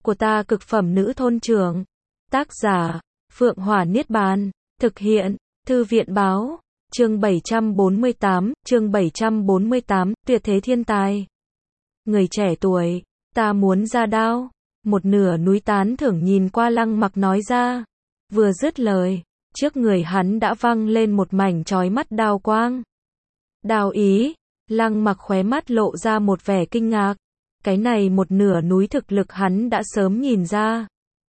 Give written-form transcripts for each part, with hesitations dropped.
của ta cực phẩm nữ thôn trưởng. Tác giả, Phượng Hỏa Niết Bàn. Thực hiện, Thư viện báo. Chương 748, tuyệt thế thiên tài. Người trẻ tuổi, ta muốn ra đao. Một nửa núi tán thưởng nhìn qua Lăng Mặc nói ra. Vừa dứt lời, trước người hắn đã văng lên một mảnh chói mắt đao quang. Đao ý, Lăng Mặc khóe mắt lộ ra một vẻ kinh ngạc. Cái này một nửa núi thực lực hắn đã sớm nhìn ra.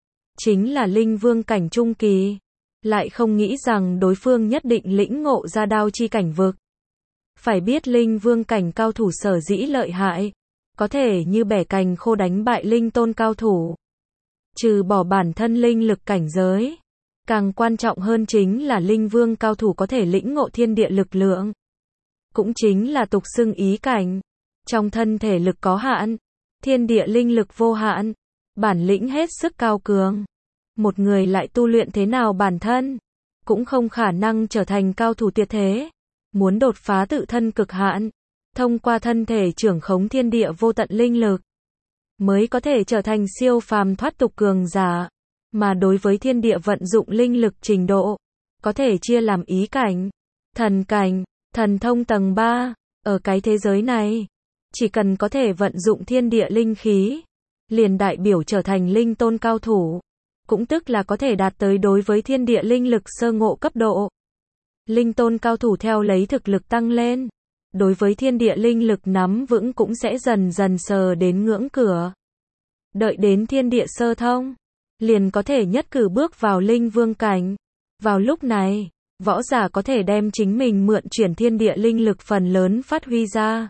Chính là linh vương cảnh trung kỳ. Lại không nghĩ rằng đối phương nhất định lĩnh ngộ ra đao chi cảnh vực. Phải biết linh vương cảnh cao thủ sở dĩ lợi hại. Có thể như bẻ cành khô đánh bại linh tôn cao thủ. Trừ bỏ bản thân linh lực cảnh giới. Càng quan trọng hơn chính là linh vương cao thủ có thể lĩnh ngộ thiên địa lực lượng. Cũng chính là tục xưng ý cảnh. Trong thân thể lực có hạn. Thiên địa linh lực vô hạn. Bản lĩnh hết sức cao cường. Một người lại tu luyện thế nào bản thân. Cũng không khả năng trở thành cao thủ tuyệt thế. Muốn đột phá tự thân cực hạn. Thông qua thân thể trưởng khống thiên địa vô tận linh lực. Mới có thể trở thành siêu phàm thoát tục cường giả. Mà đối với thiên địa vận dụng linh lực trình độ. Có thể chia làm ý cảnh, thần cảnh, thần thông tầng 3. Ở cái thế giới này. Chỉ cần có thể vận dụng thiên địa linh khí. Liền đại biểu trở thành linh tôn cao thủ. Cũng tức là có thể đạt tới đối với thiên địa linh lực sơ ngộ cấp độ. Linh tôn cao thủ theo lấy thực lực tăng lên. Đối với thiên địa linh lực nắm vững cũng sẽ dần dần sờ đến ngưỡng cửa. Đợi đến thiên địa sơ thông. Liền có thể nhất cử bước vào linh vương cảnh. Vào lúc này, võ giả có thể đem chính mình mượn chuyển thiên địa linh lực phần lớn phát huy ra.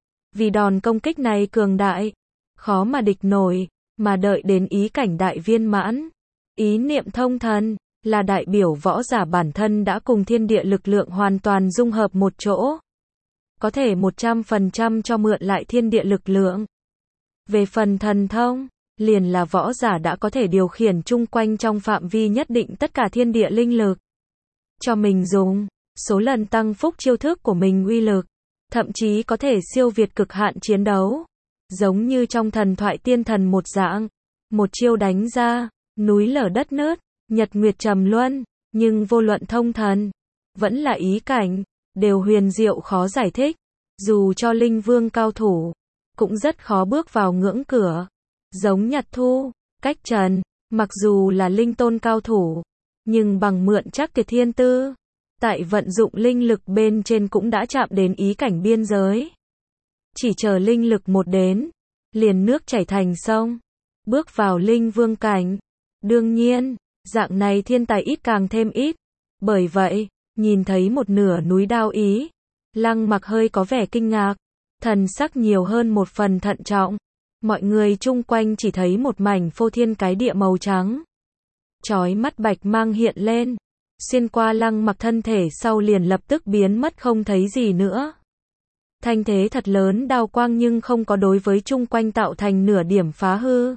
Vì đòn công kích này cường đại. Khó mà địch nổi. Mà đợi đến ý cảnh đại viên mãn. Ý niệm thông thần, là đại biểu võ giả bản thân đã cùng thiên địa lực lượng hoàn toàn dung hợp một chỗ. Có thể 100% cho mượn lại thiên địa lực lượng. Về phần thần thông, liền là võ giả đã có thể điều khiển chung quanh trong phạm vi nhất định tất cả thiên địa linh lực. Cho mình dùng, số lần tăng phúc chiêu thức của mình uy lực. Thậm chí có thể siêu việt cực hạn chiến đấu. Giống như trong thần thoại tiên thần một dạng. Một chiêu đánh ra. Núi lở đất nứt, nhật nguyệt trầm luân, nhưng vô luận thông thần, vẫn là ý cảnh, đều huyền diệu khó giải thích. Dù cho linh vương cao thủ, cũng rất khó bước vào ngưỡng cửa. Giống Nhật Thu, Cách Trần, mặc dù là linh tôn cao thủ, nhưng bằng mượn chắc kiệt thiên tư, tại vận dụng linh lực bên trên cũng đã chạm đến ý cảnh biên giới. Chỉ chờ linh lực một đến, liền nước chảy thành sông, bước vào linh vương cảnh. Đương nhiên, dạng này thiên tài ít càng thêm ít. Bởi vậy, nhìn thấy một nửa núi đao ý, Lăng Mặc hơi có vẻ kinh ngạc, thần sắc nhiều hơn một phần thận trọng. Mọi người chung quanh chỉ thấy một mảnh phô thiên cái địa màu trắng. Chói mắt bạch mang hiện lên, xuyên qua Lăng Mặc thân thể sau liền lập tức biến mất không thấy gì nữa. Thanh thế thật lớn đao quang nhưng không có đối với chung quanh tạo thành nửa điểm phá hư.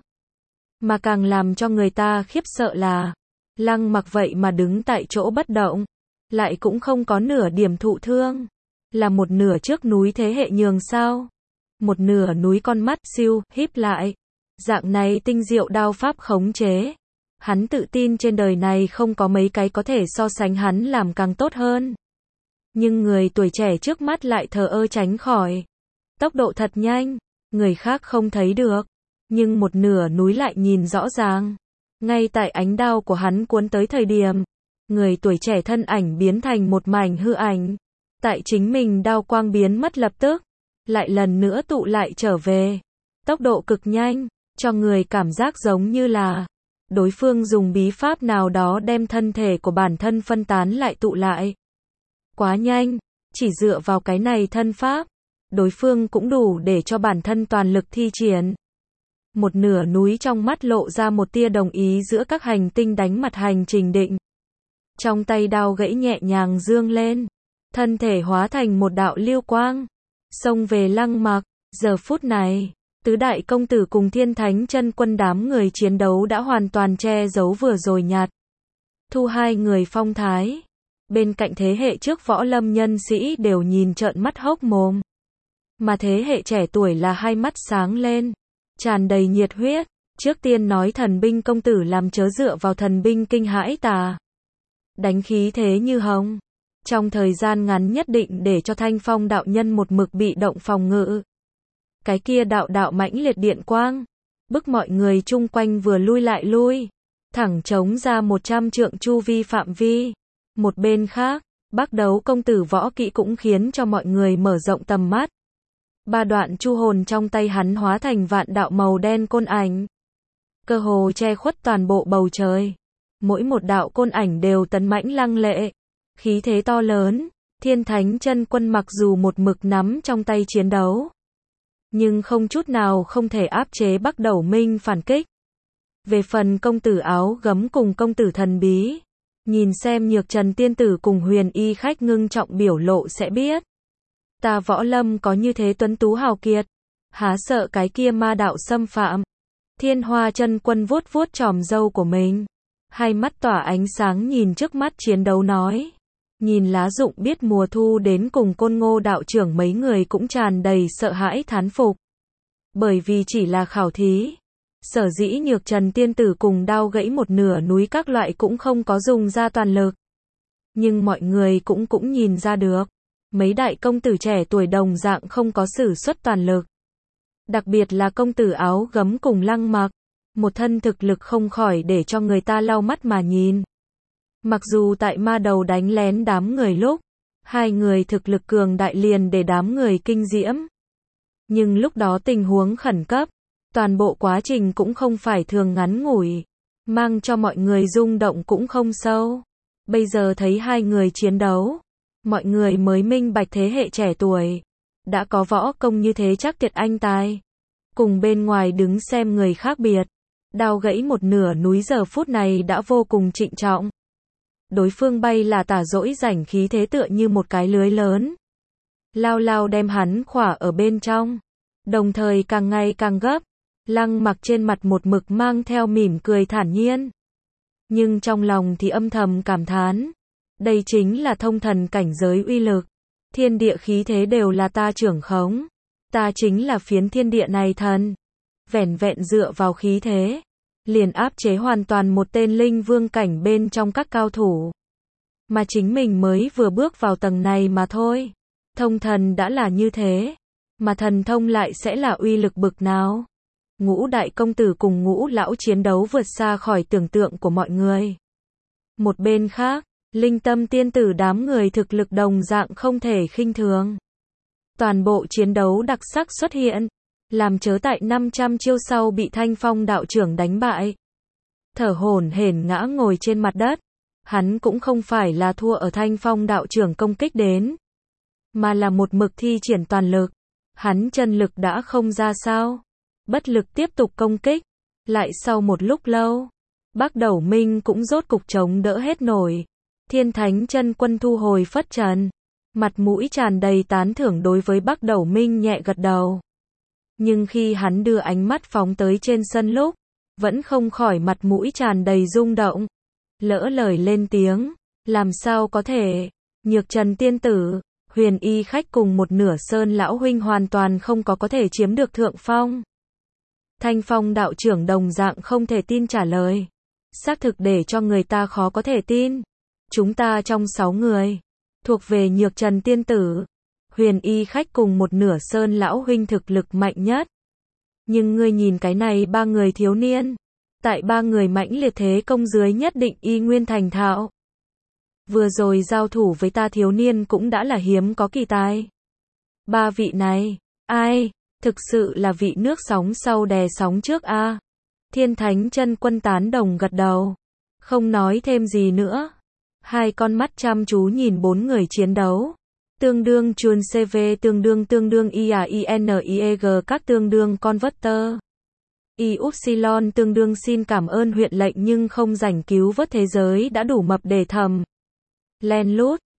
Mà càng làm cho người ta khiếp sợ là, Lăng Mặc vậy mà đứng tại chỗ bất động, lại cũng không có nửa điểm thụ thương. Là một nửa trước núi thế hệ nhường sao? Một nửa núi con mắt siêu, híp lại. Dạng này tinh diệu đao pháp khống chế. Hắn tự tin trên đời này không có mấy cái có thể so sánh hắn làm càng tốt hơn. Nhưng người tuổi trẻ trước mắt lại thờ ơ tránh khỏi. Tốc độ thật nhanh, người khác không thấy được. Nhưng một nửa núi lại nhìn rõ ràng. Ngay tại ánh đao của hắn cuốn tới thời điểm, người tuổi trẻ thân ảnh biến thành một mảnh hư ảnh. Tại chính mình đao quang biến mất lập tức, lại lần nữa tụ lại trở về. Tốc độ cực nhanh, cho người cảm giác giống như là đối phương dùng bí pháp nào đó đem thân thể của bản thân phân tán lại tụ lại. Quá nhanh, chỉ dựa vào cái này thân pháp, đối phương cũng đủ để cho bản thân toàn lực thi triển. Một nửa núi trong mắt lộ ra một tia đồng ý giữa các hành tinh đánh mặt hành trình định. Trong tay đao gãy nhẹ nhàng dương lên, thân thể hóa thành một đạo lưu quang, xông về Lăng Mặc. Giờ phút này, tứ đại công tử cùng thiên thánh chân quân đám người chiến đấu đã hoàn toàn che giấu vừa rồi nhạt. Thu hai người phong thái. Bên cạnh thế hệ trước võ lâm nhân sĩ đều nhìn trợn mắt hốc mồm. Mà thế hệ trẻ tuổi là hai mắt sáng lên, tràn đầy nhiệt huyết. Trước tiên nói thần binh công tử làm chớ dựa vào thần binh kinh hãi tà. Đánh khí thế như hồng. Trong thời gian ngắn nhất định để cho Thanh Phong đạo nhân một mực bị động phòng ngự. Cái kia đạo đạo mãnh liệt điện quang. Bức mọi người chung quanh vừa lui lại lui. Thẳng chống ra 100 trượng chu vi phạm vi. Một bên khác, Bắc Đấu công tử võ kỹ cũng khiến cho mọi người mở rộng tầm mắt. Ba đoạn chu hồn trong tay hắn hóa thành vạn đạo màu đen côn ảnh. Cơ hồ che khuất toàn bộ bầu trời. Mỗi một đạo côn ảnh đều tấn mãnh lăng lệ. Khí thế to lớn, Thiên Thánh Chân Quân mặc dù một mực nắm trong tay chiến đấu. Nhưng không chút nào không thể áp chế Bắc Đấu Minh phản kích. Về phần công tử áo gấm cùng công tử thần bí. Nhìn xem Nhược Trần tiên tử cùng Huyền Y khách ngưng trọng biểu lộ sẽ biết. Ta võ lâm có như thế tuấn tú hào kiệt. Há sợ cái kia ma đạo xâm phạm. Thiên Hoa Chân Quân vuốt vuốt chòm râu của mình. Hai mắt tỏa ánh sáng nhìn trước mắt chiến đấu nói. Nhìn lá rụng biết mùa thu đến cùng Côn Ngô đạo trưởng mấy người cũng tràn đầy sợ hãi thán phục. Bởi vì chỉ là khảo thí. Sở dĩ Nhược Trần tiên tử cùng đao gãy một nửa núi các loại cũng không có dùng ra toàn lực. Nhưng mọi người cũng nhìn ra được. Mấy đại công tử trẻ tuổi đồng dạng không có sử xuất toàn lực. Đặc biệt là công tử áo gấm cùng Lăng Mặc. Một thân thực lực không khỏi để cho người ta lau mắt mà nhìn. Mặc dù tại ma đầu đánh lén đám người lúc, hai người thực lực cường đại liền để đám người kinh diễm. Nhưng lúc đó tình huống khẩn cấp, toàn bộ quá trình cũng không phải thường ngắn ngủi, mang cho mọi người rung động cũng không sâu. Bây giờ thấy hai người chiến đấu, mọi người mới minh bạch thế hệ trẻ tuổi, đã có võ công như thế chắc tuyệt anh tài. Cùng bên ngoài đứng xem người khác biệt, đao gãy một nửa núi giờ phút này đã vô cùng trịnh trọng. Đối phương bay là tả dỗi rảnh khí thế tựa như một cái lưới lớn. Lao lao đem hắn khỏa ở bên trong. Đồng thời càng ngày càng gấp. Lăng Mặc trên mặt một mực mang theo mỉm cười thản nhiên. Nhưng trong lòng thì âm thầm cảm thán. Đây chính là thông thần cảnh giới uy lực. Thiên địa khí thế đều là ta trưởng khống. Ta chính là phiến thiên địa này thần. Vẻn vẹn dựa vào khí thế. Liền áp chế hoàn toàn một tên linh vương cảnh bên trong các cao thủ. Mà chính mình mới vừa bước vào tầng này mà thôi. Thông thần đã là như thế. Mà thần thông lại sẽ là uy lực bực nào? Ngũ đại công tử cùng Ngũ lão chiến đấu vượt xa khỏi tưởng tượng của mọi người. Một bên khác, Linh Tâm tiên tử đám người thực lực đồng dạng không thể khinh thường. Toàn bộ chiến đấu đặc sắc xuất hiện. Làm chớ tại 500 chiêu sau bị Thanh Phong đạo trưởng đánh bại. Thở hổn hển ngã ngồi trên mặt đất. Hắn cũng không phải là thua ở Thanh Phong đạo trưởng công kích đến. Mà là một mực thi triển toàn lực. Hắn chân lực đã không ra sao. Bất lực tiếp tục công kích. Lại sau một lúc lâu. Bắc Đấu Minh cũng rốt cục chống đỡ hết nổi. Thiên Thánh Chân Quân thu hồi phất trần. Mặt mũi tràn đầy tán thưởng đối với Bắc Đấu Minh nhẹ gật đầu. Nhưng khi hắn đưa ánh mắt phóng tới trên sân lúc, vẫn không khỏi mặt mũi tràn đầy rung động. Lỡ lời lên tiếng, làm sao có thể, Nhược Trần tiên tử, Huyền Y khách cùng một nửa Sơn lão huynh hoàn toàn không có thể chiếm được thượng phong. Thanh Phong đạo trưởng đồng dạng không thể tin trả lời. Xác thực để cho người ta khó có thể tin. Chúng ta trong 6 người, thuộc về Nhược Trần tiên tử. Huyền Y khách cùng một nửa Sơn lão huynh thực lực mạnh nhất. Nhưng ngươi nhìn cái này ba người thiếu niên. Tại ba người mãnh liệt thế công dưới nhất định y nguyên thành thạo. Vừa rồi giao thủ với ta thiếu niên cũng đã là hiếm có kỳ tài. Ba vị này, ai, thực sự là vị nước sóng sau đè sóng trước a. Thiên Thánh Chân Quân tán đồng gật đầu. Không nói thêm gì nữa. Hai con mắt chăm chú nhìn bốn người chiến đấu. Tương đương chuồn CV tương đương IAINIEG các tương đương converter. Upsilon tương đương xin cảm ơn huyện lệnh nhưng không rảnh cứu vớt thế giới đã đủ mập để thầm. Len lút.